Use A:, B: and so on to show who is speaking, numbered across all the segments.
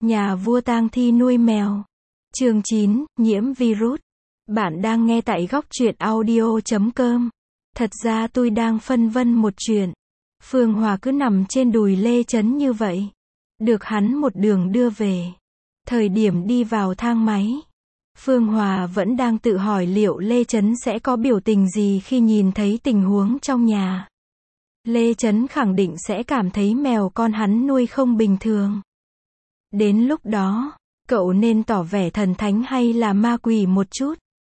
A: Nhà vua tang thi nuôi mèo. Chương 9, nhiễm virus. Bạn đang nghe tại góc truyện audio.com. Thật ra tôi đang phân vân một chuyện. Phương Hòa cứ nằm trên đùi Lê Chấn như vậy. Được hắn một đường đưa về. Thời điểm đi vào thang máy, Phương Hòa vẫn đang tự hỏi liệu Lê Chấn sẽ có biểu tình gì khi nhìn thấy tình huống trong nhà. Lê Chấn khẳng định sẽ cảm thấy mèo con hắn nuôi không bình thường. Đến lúc đó, cậu nên tỏ vẻ thần thánh hay là ma quỷ một chút.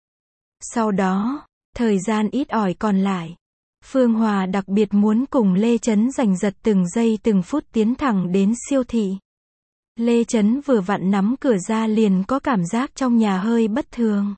A: Sau đó, thời gian ít ỏi còn lại, Phương Hòa đặc biệt muốn cùng Lê Chấn giành giật từng giây từng phút tiến thẳng đến siêu thị. Lê Chấn vừa vặn nắm cửa ra liền có cảm giác trong nhà hơi bất thường.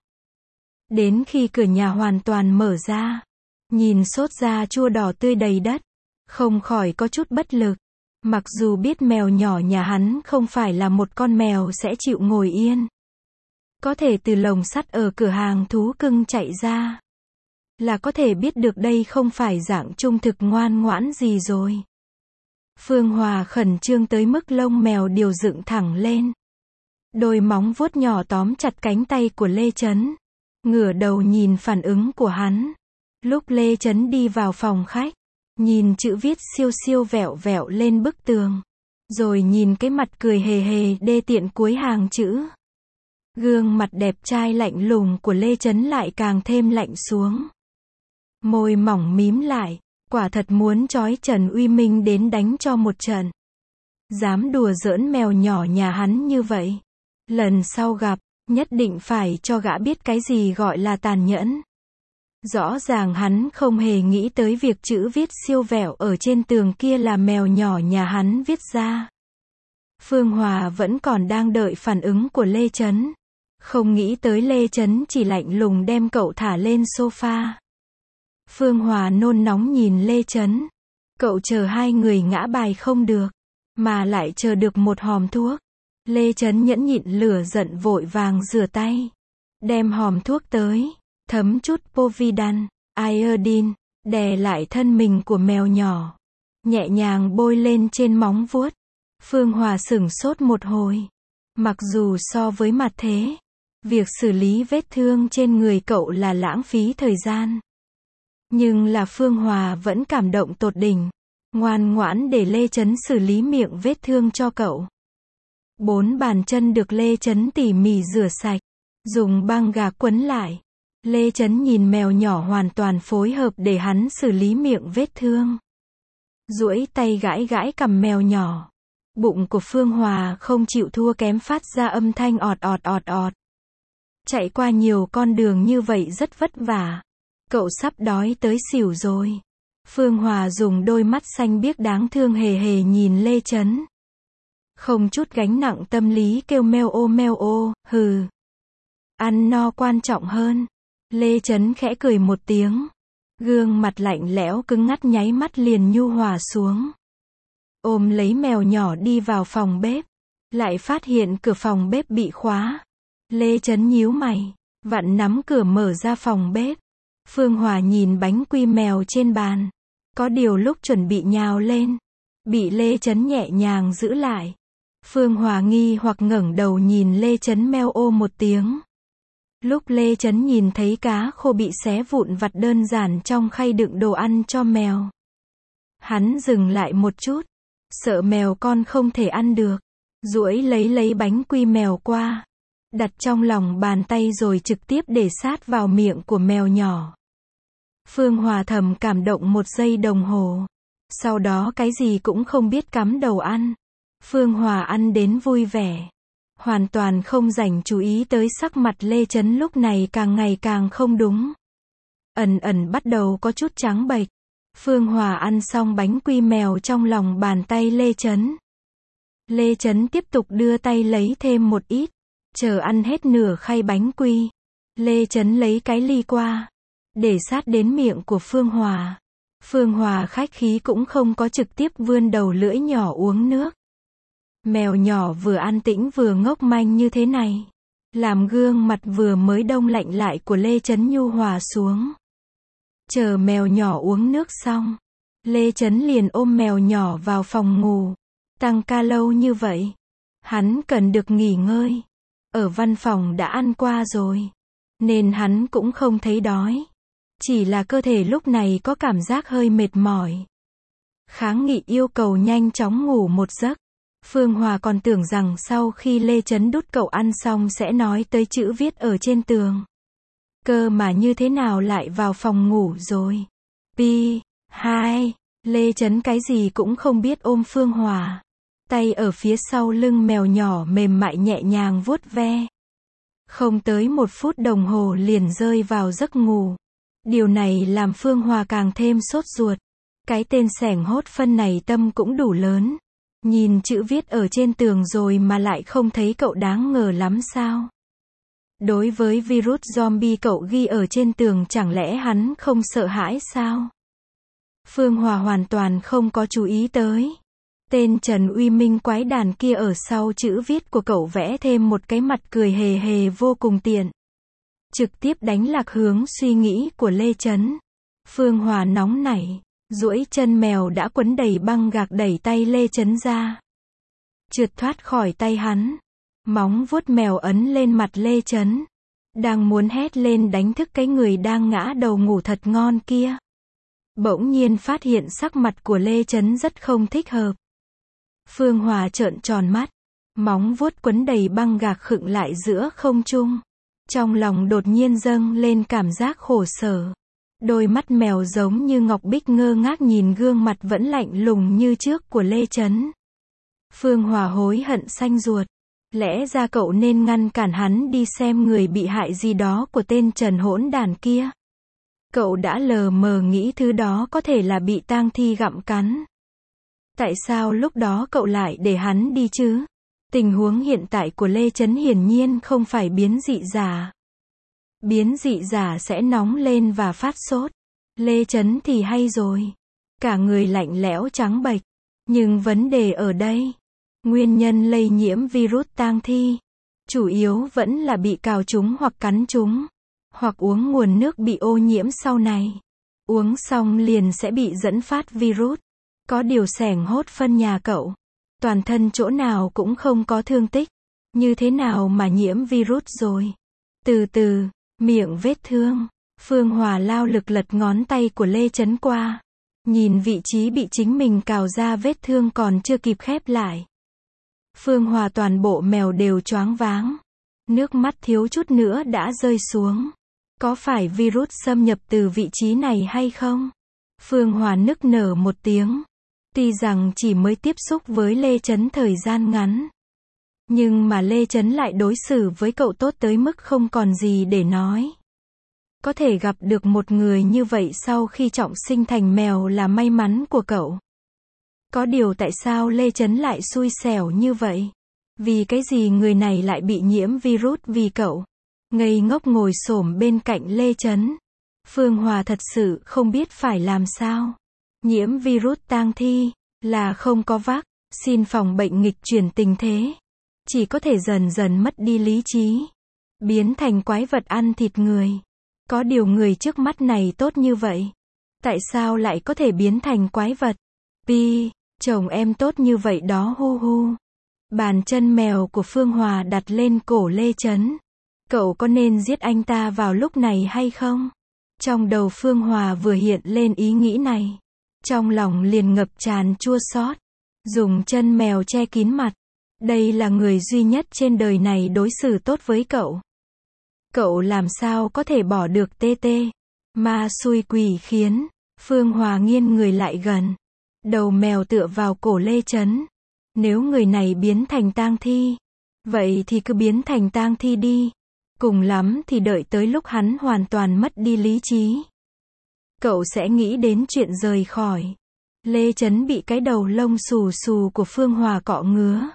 A: Đến khi cửa nhà hoàn toàn mở ra, nhìn sốt da chua đỏ tươi đầy đất, không khỏi có chút bất lực. Mặc dù biết mèo nhỏ nhà hắn không phải là một con mèo sẽ chịu ngồi yên. Có thể từ lồng sắt ở cửa hàng thú cưng chạy ra, là có thể biết được đây không phải dạng trung thực ngoan ngoãn gì rồi. Phương Hòa khẩn trương tới mức lông mèo đều dựng thẳng lên. Đôi móng vuốt nhỏ tóm chặt cánh tay của Lê Chấn. Ngửa đầu nhìn phản ứng của hắn. Lúc Lê Chấn đi vào phòng khách, nhìn chữ viết siêu siêu vẹo vẹo lên bức tường. Rồi nhìn cái mặt cười hề hề đê tiện cuối hàng chữ. Gương mặt đẹp trai lạnh lùng của Lê Chấn lại càng thêm lạnh xuống. Môi mỏng mím lại, quả thật muốn trói Trần Uy Minh đến đánh cho một trận. Dám đùa giỡn mèo nhỏ nhà hắn như vậy. Lần sau gặp, nhất định phải cho gã biết cái gì gọi là tàn nhẫn. Rõ ràng hắn không hề nghĩ tới việc chữ viết siêu vẹo ở trên tường kia là mèo nhỏ nhà hắn viết ra. Phương Hòa vẫn còn đang đợi phản ứng của Lê Chấn. Không nghĩ tới Lê Chấn chỉ lạnh lùng đem cậu thả lên sofa. Phương Hòa nôn nóng nhìn Lê Chấn. Cậu chờ hai người ngã bài không được, mà lại chờ được một hòm thuốc. Lê Chấn nhẫn nhịn lửa giận vội vàng rửa tay. Đem hòm thuốc tới, thấm chút Povidone, iodine, đè lại thân mình của mèo nhỏ. Nhẹ nhàng bôi lên trên móng vuốt. Phương Hòa sửng sốt một hồi. Mặc dù so với mặt thế, việc xử lý vết thương trên người cậu là lãng phí thời gian. Nhưng là Phương Hòa vẫn cảm động tột đỉnh. Ngoan ngoãn để Lê Chấn xử lý miệng vết thương cho cậu. 4 bàn chân được Lê Chấn tỉ mỉ rửa sạch, dùng băng gạc quấn lại. Lê Chấn nhìn mèo nhỏ hoàn toàn phối hợp để hắn xử lý miệng vết thương. Duỗi tay gãi gãi cằm mèo nhỏ. Bụng của Phương Hòa không chịu thua kém phát ra âm thanh ọt ọt ọt ọt. Chạy qua nhiều con đường như vậy rất vất vả. Cậu sắp đói tới xỉu rồi. Phương Hòa dùng đôi mắt xanh biếc đáng thương hề hề nhìn Lê Chấn. Không chút gánh nặng tâm lý kêu meo ô, hừ. Ăn no quan trọng hơn. Lê Chấn khẽ cười một tiếng. Gương mặt lạnh lẽo cứng ngắt nháy mắt liền nhu hòa xuống. Ôm lấy mèo nhỏ đi vào phòng bếp. Lại phát hiện cửa phòng bếp bị khóa. Lê Chấn nhíu mày, vặn nắm cửa mở ra phòng bếp. Phương Hòa nhìn bánh quy mèo trên bàn. Có điều lúc chuẩn bị nhào lên, bị Lê Chấn nhẹ nhàng giữ lại. Phương Hòa nghi hoặc ngẩng đầu nhìn Lê Chấn meo ô một tiếng. Lúc Lê Chấn nhìn thấy cá khô bị xé vụn vặt đơn giản trong khay đựng đồ ăn cho mèo. Hắn dừng lại một chút, sợ mèo con không thể ăn được. Duỗi lấy bánh quy mèo qua, đặt trong lòng bàn tay rồi trực tiếp để sát vào miệng của mèo nhỏ. Phương Hòa thầm cảm động 1 giây đồng hồ. Sau đó cái gì cũng không biết cắm đầu ăn. Phương Hòa ăn đến vui vẻ. Hoàn toàn không dành chú ý tới sắc mặt Lê Chấn lúc này càng ngày càng không đúng. Ẩn bắt đầu có chút trắng bệch. Phương Hòa ăn xong bánh quy mèo trong lòng bàn tay Lê Chấn. Lê Chấn tiếp tục đưa tay lấy thêm một ít. Chờ ăn hết nửa khay bánh quy, Lê Chấn lấy cái ly qua, để sát đến miệng của Phương Hòa. Phương Hòa khách khí cũng không có trực tiếp vươn đầu lưỡi nhỏ uống nước. Mèo nhỏ vừa an tĩnh vừa ngốc manh như thế này, làm gương mặt vừa mới đông lạnh lại của Lê Chấn nhu hòa xuống. Chờ mèo nhỏ uống nước xong, Lê Chấn liền ôm mèo nhỏ vào phòng ngủ. Tăng ca lâu như vậy, Hắn cần được nghỉ ngơi. Ở văn phòng đã ăn qua rồi, nên hắn cũng không thấy đói. Chỉ là cơ thể lúc này có cảm giác hơi mệt mỏi. Kháng nghị yêu cầu nhanh chóng ngủ một giấc. Phương Hòa còn tưởng rằng sau khi Lê Chấn đút cậu ăn xong sẽ nói tới chữ viết ở trên tường. Cơ mà như thế nào lại vào phòng ngủ rồi. Pi, 2, Lê Chấn cái gì cũng không biết ôm Phương Hòa. Tay ở phía sau lưng mèo nhỏ mềm mại nhẹ nhàng vuốt ve. Không tới 1 phút đồng hồ liền rơi vào giấc ngủ. Điều này làm Phương Hòa càng thêm sốt ruột. Cái tên sẻng hốt phân này tâm cũng đủ lớn. Nhìn chữ viết ở trên tường rồi mà lại không thấy cậu đáng ngờ lắm sao? Đối với virus zombie cậu ghi ở trên tường chẳng lẽ hắn không sợ hãi sao? Phương Hòa hoàn toàn không có chú ý tới. Tên Trần Uy Minh quái đàn kia ở sau chữ viết của cậu vẽ thêm một cái mặt cười hề hề vô cùng tiện. Trực tiếp đánh lạc hướng suy nghĩ của Lê Chấn. Phương Hòa nóng nảy, duỗi chân mèo đã quấn đầy băng gạc đẩy tay Lê Chấn ra. Trượt thoát khỏi tay hắn. Móng vuốt mèo ấn lên mặt Lê Chấn. Đang muốn hét lên đánh thức cái người đang ngã đầu ngủ thật ngon kia. Bỗng nhiên phát hiện sắc mặt của Lê Chấn rất không thích hợp. Phương Hòa trợn tròn mắt. Móng vuốt quấn đầy băng gạc khựng lại giữa không trung. Trong lòng đột nhiên dâng lên cảm giác khổ sở. Đôi mắt mèo giống như ngọc bích ngơ ngác nhìn gương mặt vẫn lạnh lùng như trước của Lê Chấn. Phương Hòa hối hận xanh ruột. Lẽ ra cậu nên ngăn cản hắn đi xem người bị hại gì đó của tên Trần hỗn đản kia. Cậu đã lờ mờ nghĩ thứ đó có thể là bị tang thi gặm cắn. Tại sao lúc đó cậu lại để hắn đi chứ? Tình huống hiện tại của Lê Chấn hiển nhiên không phải biến dị giả. Biến dị giả sẽ nóng lên và phát sốt. Lê Chấn thì hay rồi. Cả người lạnh lẽo trắng bệch. Nhưng vấn đề ở đây. Nguyên nhân lây nhiễm virus tang thi. Chủ yếu vẫn là bị cào trúng hoặc cắn trúng. Hoặc uống nguồn nước bị ô nhiễm sau này. Uống xong liền sẽ bị dẫn phát virus. Có điều sẻng hốt phân nhà cậu. Toàn thân chỗ nào cũng không có thương tích. Như thế nào mà nhiễm virus rồi? Từ từ, miệng vết thương. Phương Hòa lao lực lật ngón tay của Lê Chấn qua. Nhìn vị trí bị chính mình cào ra vết thương còn chưa kịp khép lại. Phương Hòa toàn bộ mèo đều choáng váng. Nước mắt thiếu chút nữa đã rơi xuống. Có phải virus xâm nhập từ vị trí này hay không? Phương Hòa nức nở một tiếng. Tuy rằng chỉ mới tiếp xúc với Lê Chấn thời gian ngắn. Nhưng mà Lê Chấn lại đối xử với cậu tốt tới mức không còn gì để nói. Có thể gặp được một người như vậy sau khi trọng sinh thành mèo là may mắn của cậu. Có điều tại sao Lê Chấn lại xui xẻo như vậy? Vì cái gì người này lại bị nhiễm virus vì cậu? Ngây ngốc ngồi xổm bên cạnh Lê Chấn. Phương Hòa thật sự không biết phải làm sao. Nhiễm virus tang thi, là không có vắc, xin phòng bệnh nghịch chuyển tình thế. Chỉ có thể dần dần mất đi lý trí. Biến thành quái vật ăn thịt người. Có điều người trước mắt này tốt như vậy. Tại sao lại có thể biến thành quái vật? Pi, chồng em tốt như vậy đó hu hu. Bàn chân mèo của Phương Hòa đặt lên cổ Lê Chấn. Cậu có nên giết anh ta vào lúc này hay không? Trong đầu Phương Hòa vừa hiện lên ý nghĩ này. Trong lòng liền ngập tràn chua xót. Dùng chân mèo che kín mặt. Đây là người duy nhất trên đời này đối xử tốt với cậu. Cậu làm sao có thể bỏ được tê tê. Ma xui quỷ khiến. Phương Hòa nghiêng người lại gần. Đầu mèo tựa vào cổ Lê Chấn. Nếu người này biến thành tang thi. Vậy thì cứ biến thành tang thi đi. Cùng lắm thì đợi tới lúc hắn hoàn toàn mất đi lý trí. Cậu sẽ nghĩ đến chuyện rời khỏi. Lê Chấn bị cái đầu lông xù xù của Phương Hòa cọ ngứa.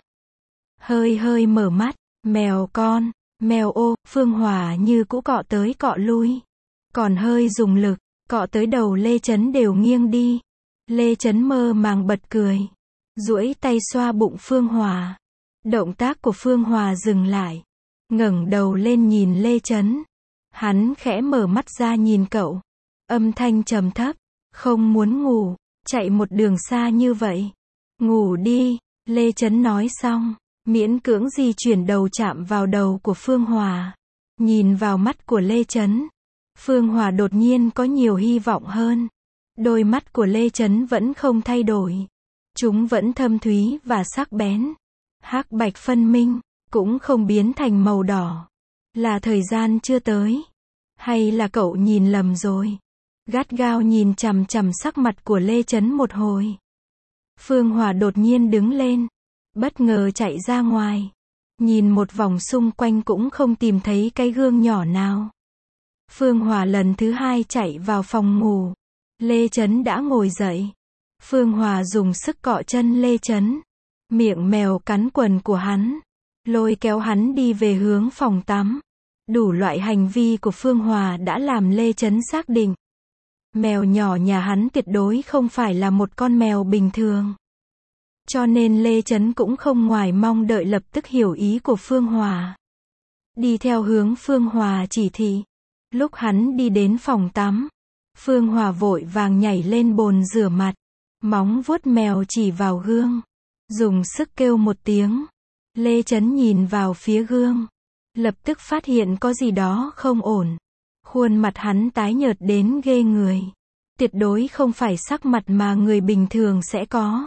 A: Hơi hơi mở mắt. Mèo con, mèo ô, Phương Hòa như cũ cọ tới cọ lui. Còn hơi dùng lực, cọ tới đầu Lê Chấn đều nghiêng đi. Lê Chấn mơ màng bật cười. Duỗi tay xoa bụng Phương Hòa. Động tác của Phương Hòa dừng lại. Ngẩng đầu lên nhìn Lê Chấn. Hắn khẽ mở mắt ra nhìn cậu. Âm thanh trầm thấp. Không muốn ngủ. Chạy một đường xa như vậy. Ngủ đi. Lê Chấn nói xong. Miễn cưỡng di chuyển đầu chạm vào đầu của Phương Hòa. Nhìn vào mắt của Lê Chấn. Phương Hòa đột nhiên có nhiều hy vọng hơn. Đôi mắt của Lê Chấn vẫn không thay đổi. Chúng vẫn thâm thúy và sắc bén. Hắc bạch phân minh, cũng không biến thành màu đỏ. Là thời gian chưa tới? Hay là cậu nhìn lầm rồi? Gắt gao nhìn chằm chằm sắc mặt của Lê Chấn một hồi. Phương Hòa đột nhiên đứng lên. Bất ngờ chạy ra ngoài. Nhìn một vòng xung quanh cũng không tìm thấy cái gương nhỏ nào. Phương Hòa lần thứ hai chạy vào phòng ngủ. Lê Chấn đã ngồi dậy. Phương Hòa dùng sức cọ chân Lê Chấn. Miệng mèo cắn quần của hắn. Lôi kéo hắn đi về hướng phòng tắm. Đủ loại hành vi của Phương Hòa đã làm Lê Chấn xác định. Mèo nhỏ nhà hắn tuyệt đối không phải là một con mèo bình thường. Cho nên Lê Chấn cũng không ngoài mong đợi lập tức hiểu ý của Phương Hòa. Đi theo hướng Phương Hòa chỉ thị. Lúc hắn đi đến phòng tắm, Phương Hòa vội vàng nhảy lên bồn rửa mặt. Móng vuốt mèo chỉ vào gương. Dùng sức kêu một tiếng. Lê Chấn nhìn vào phía gương. Lập tức phát hiện có gì đó không ổn. Khuôn mặt hắn tái nhợt đến ghê người. Tuyệt đối không phải sắc mặt mà người bình thường sẽ có.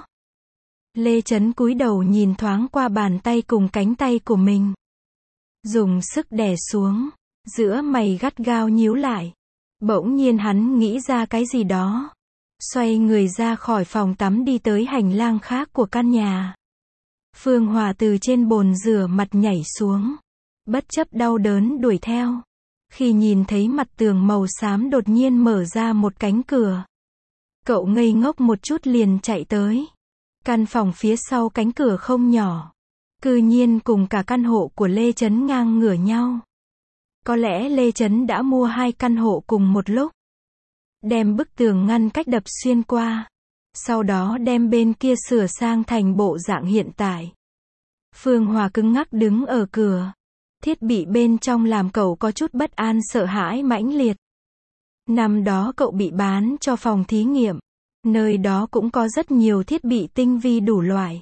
A: Lê Chấn cúi đầu nhìn thoáng qua bàn tay cùng cánh tay của mình. Dùng sức đè xuống. Giữa mày gắt gao nhíu lại. Bỗng nhiên hắn nghĩ ra cái gì đó. Xoay người ra khỏi phòng tắm đi tới hành lang khác của căn nhà. Phương Hòa từ trên bồn rửa mặt nhảy xuống. Bất chấp đau đớn đuổi theo. Khi nhìn thấy mặt tường màu xám đột nhiên mở ra một cánh cửa. Cậu ngây ngốc một chút liền chạy tới. Căn phòng phía sau cánh cửa không nhỏ. Cư nhiên cùng cả căn hộ của Lê Chấn ngang ngửa nhau. Có lẽ Lê Chấn đã mua 2 căn hộ cùng một lúc. Đem bức tường ngăn cách đập xuyên qua. Sau đó đem bên kia sửa sang thành bộ dạng hiện tại. Phương Hòa cứng ngắc đứng ở cửa. Thiết bị bên trong làm cậu có chút bất an sợ hãi mãnh liệt. Năm đó cậu bị bán cho phòng thí nghiệm. Nơi đó cũng có rất nhiều thiết bị tinh vi đủ loại.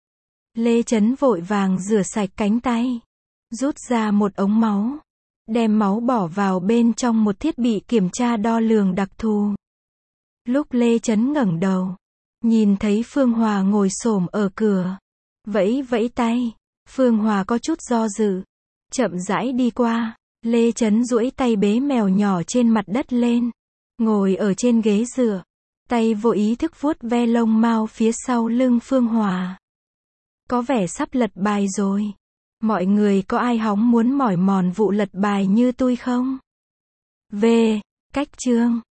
A: Lê Chấn vội vàng rửa sạch cánh tay. Rút ra một ống máu. Đem máu bỏ vào bên trong một thiết bị kiểm tra đo lường đặc thù. Lúc Lê Chấn ngẩng đầu. Nhìn thấy Phương Hòa ngồi xổm ở cửa. Vẫy vẫy tay. Phương Hòa có chút do dự. Chậm rãi đi qua. Lê Chấn duỗi tay bế mèo nhỏ trên mặt đất lên. Ngồi ở trên ghế dựa. Tay vô ý thức vuốt ve lông mao phía sau lưng Phương Hòa. Có vẻ sắp lật bài rồi. Mọi người có ai hóng muốn mỏi mòn vụ lật bài như tôi không? Cách chương